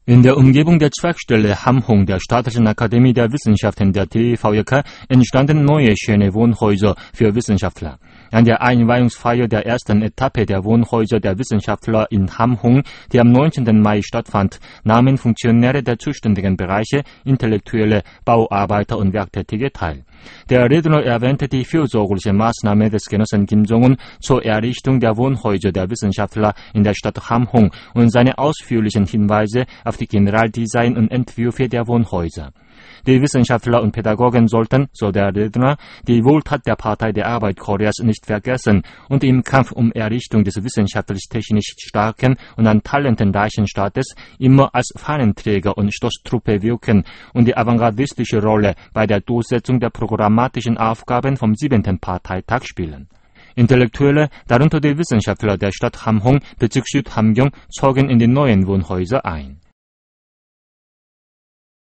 In der Umgebung der Zweigstelle Hamhung der Staatlichen Akademie der Wissenschaften der TVJK entstanden neue schöne Wohnhäuser für Wissenschaftler. An der Einweihungsfeier der ersten Etappe der Wohnhäuser der Wissenschaftler in Hamhung, die am 19. Mai stattfand, nahmen Funktionäre der zuständigen Bereiche, Intellektuelle, Bauarbeiter und Werktätige teil. Der Redner erwähnte die fürsorgliche Maßnahme des Genossen Kim Jong-un zur Errichtung der Wohnhäuser der Wissenschaftler in der Stadt Hamhung und seine ausführlichen Hinweise auf die Generaldesign und Entwürfe der Wohnhäuser. Die Wissenschaftler und Pädagogen sollten, so der Redner, die Wohltat der Partei der Arbeit Koreas nicht vergessen und im Kampf um Errichtung des wissenschaftlich-technisch starken und an Talenten reichen Staates immer als Fahnenträger und Stoßtruppe wirken und die avantgardistische Rolle bei der Durchsetzung der programmatischen Aufgaben vom 7. Parteitag spielen. Intellektuelle, darunter die Wissenschaftler der Stadt Hamhung, Bezirksstadt Hamgyong, zogen in die neuen Wohnhäuser ein.